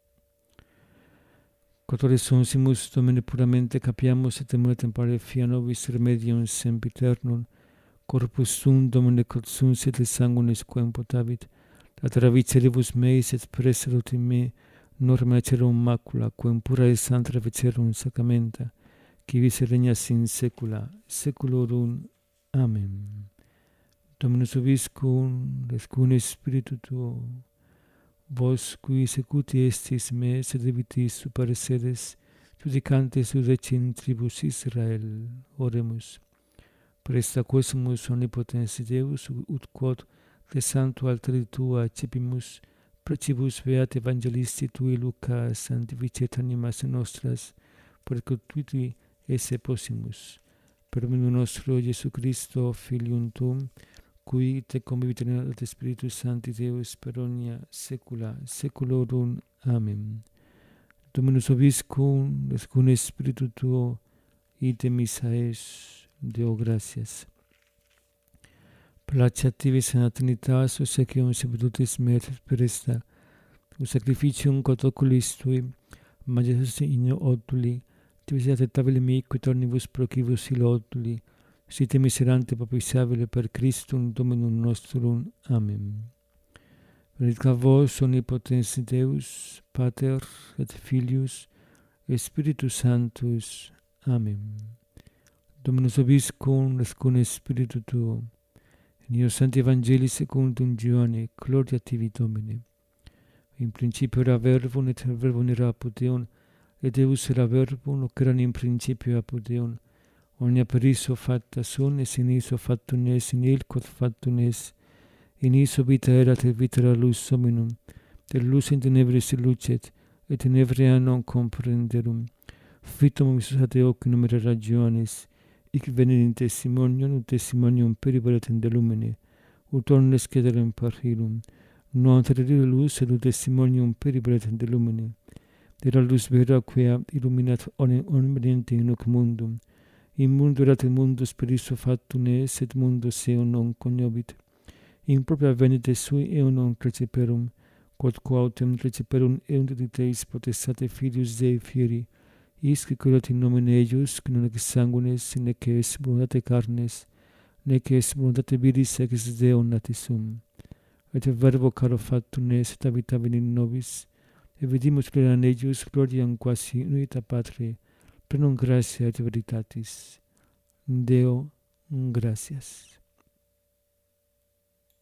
Quotore sonsimus Domine puramente capiamus et emula tempore fia nobis remedium sempiternum, corpus Tuum Domine quod sunt et sanguinis quem potavit, latera viceribus meis et preserunt in me, norma acerum macula, quem pura et santa vicerum sacramenta, qui vis et regnas in saecula saeculorum. Amen. Dominus vobiscum, et cum Spiritu Tuo, vos qui secuti estis me, sed divitis super sedes, judicantes udecim tribus Israel, oremus. Presta quesumus omnipotens Deus, ut quod de sancto altari Tua accepimus, Procibus beat evangelisti tui Luca sanctificet animas nostras, percutui esse possimus. Per menu nostro Iesu Christo, Filium Tuum, qui te convivit in et Spiritus Sancti Deus per omnia saecula saeculorum. Amen. Dominus vobiscum, et cum Spiritu tuo, ite missa es. Deo gratias. Placiativis in Trinitas, ossequium sapientis me per esta, sacrificium quod oculis tui, majestas in otuli, tibi acceptabile mi, quid omnibus procibus ilo otuli, site miserante propitiabile per Christum Dominum nostrum. Amen. Benedicat vos omnipotens Deus, Pater et Filius, et Spiritus Sanctus. Amen. Dominus vobiscum, et cum Spiritu tuo, in io Sancti Evangelii secundum Ioanne, gloria tibi Domine. In principio era Verbum, et Verbum era apud Deum, et Deus era Verbum, hoc erat in principio apud Deum. Omnia per iso facta sunt, et in iso factum est, in il quod factum est. In iso vita erat, et vita era lux hominum. Et lux in tenebris lucet, et tenebria non comprenderum. Fitum visus ad eo qui numera Ioannes, hic venit in testimonium, ut testimonium periverat in de lumine, ut omnes cedere parhilum. Non terrere lux, et ut testimonium periverat in de lumine. Era lux vera quia illuminat omniente in hoc mundum. In mundo erat et mundus per iso factum est, et mundus eum non cognovit. In propria venite sui eum non reciperum, quod quautem reciperum eunt diteis potestate Filius Dei fieri, isque colat in nomine eius, qui non ex sanguinis, nec ex voluntate carnes, nec ex voluntate viris ex Deo natis sum. Et verbo caro factum est, et habitavit in nobis, et vidimus plena in eius gloriam quasi unita Patri, plenum gratia et veritatis. Deo gratias.